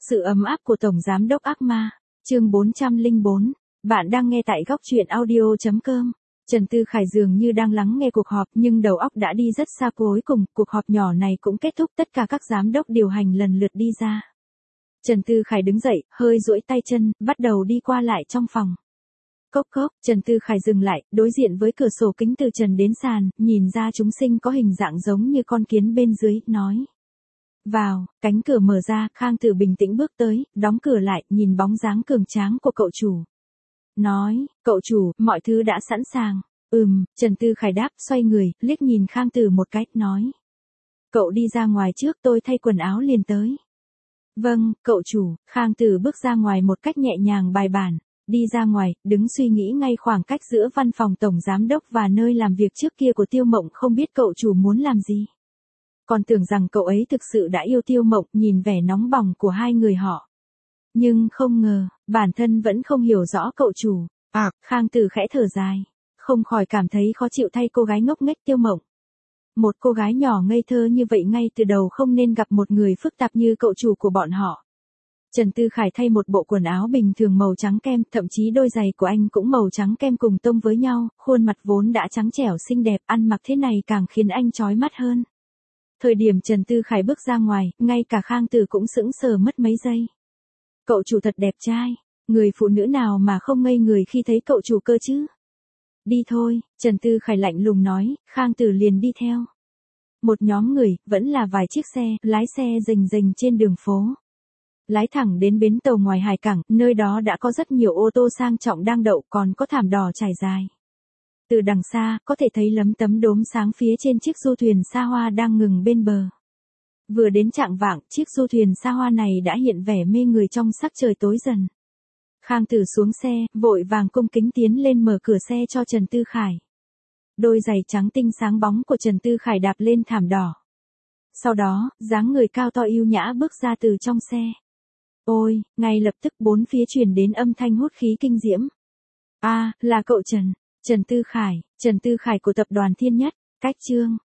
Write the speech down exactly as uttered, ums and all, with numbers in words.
Sự ấm áp của Tổng Giám đốc ác ma, chương bốn trăm lẻ bốn. Bạn đang nghe tại góc truyện audio chấm com. Trần Tư Khải dường như đang lắng nghe cuộc họp nhưng đầu óc đã đi rất xa, cuối cùng cuộc họp nhỏ này cũng kết thúc, tất cả các giám đốc điều hành lần lượt đi ra. Trần Tư Khải đứng dậy, hơi duỗi tay chân, bắt đầu đi qua lại trong phòng. Cốc cốc, Trần Tư Khải dừng lại, đối diện với cửa sổ kính từ trần đến sàn, nhìn ra chúng sinh có hình dạng giống như con kiến bên dưới, nói. Vào, cánh cửa mở ra, Khang Tử bình tĩnh bước tới, đóng cửa lại, nhìn bóng dáng cường tráng của cậu chủ. Nói, cậu chủ, mọi thứ đã sẵn sàng. Ừm, Trần Tư Khải đáp, xoay người, liếc nhìn Khang Tử một cái, nói. Cậu đi ra ngoài trước, tôi thay quần áo liền tới. Vâng, cậu chủ. Khang Tử bước ra ngoài một cách nhẹ nhàng bài bản. Đi ra ngoài, đứng suy nghĩ ngay khoảng cách giữa văn phòng tổng giám đốc và nơi làm việc trước kia của Tiêu Mộng, không biết cậu chủ muốn làm gì. Còn tưởng rằng cậu ấy thực sự đã yêu Tiêu Mộng, nhìn vẻ nóng bỏng của hai người họ. Nhưng không ngờ, bản thân vẫn không hiểu rõ cậu chủ. À, Khang Tử khẽ thở dài. Không khỏi cảm thấy khó chịu thay cô gái ngốc nghếch Tiêu Mộng. Một cô gái nhỏ ngây thơ như vậy ngay từ đầu không nên gặp một người phức tạp như cậu chủ của bọn họ. Trần Tư Khải thay một bộ quần áo bình thường màu trắng kem, thậm chí đôi giày của anh cũng màu trắng kem cùng tông với nhau, khuôn mặt vốn đã trắng trẻo xinh đẹp, ăn mặc thế này càng khiến anh chói mắt hơn. Thời điểm Trần Tư Khải bước ra ngoài, ngay cả Khang Tử cũng sững sờ mất mấy giây. Cậu chủ thật đẹp trai, người phụ nữ nào mà không ngây người khi thấy cậu chủ cơ chứ? Đi thôi, Trần Tư Khải lạnh lùng nói, Khang Tử liền đi theo. Một nhóm người, vẫn là vài chiếc xe, lái xe rình rình trên đường phố. Lái thẳng đến bến tàu ngoài hải cảng, nơi đó đã có rất nhiều ô tô sang trọng đang đậu, còn có thảm đỏ trải dài. Từ đằng xa, có thể thấy lấm tấm đốm sáng phía trên chiếc du thuyền xa hoa đang ngừng bên bờ. Vừa đến chạng vạng, chiếc du thuyền xa hoa này đã hiện vẻ mê người trong sắc trời tối dần. Khang Tử xuống xe, vội vàng cung kính tiến lên mở cửa xe cho Trần Tư Khải. Đôi giày trắng tinh sáng bóng của Trần Tư Khải đạp lên thảm đỏ. Sau đó, dáng người cao to yêu nhã bước ra từ trong xe. Ôi, ngay lập tức bốn phía truyền đến âm thanh hút khí kinh diễm. A, à, là cậu Trần, Trần Tư Khải, Trần Tư Khải của tập đoàn Thiên Nhất, cách chương.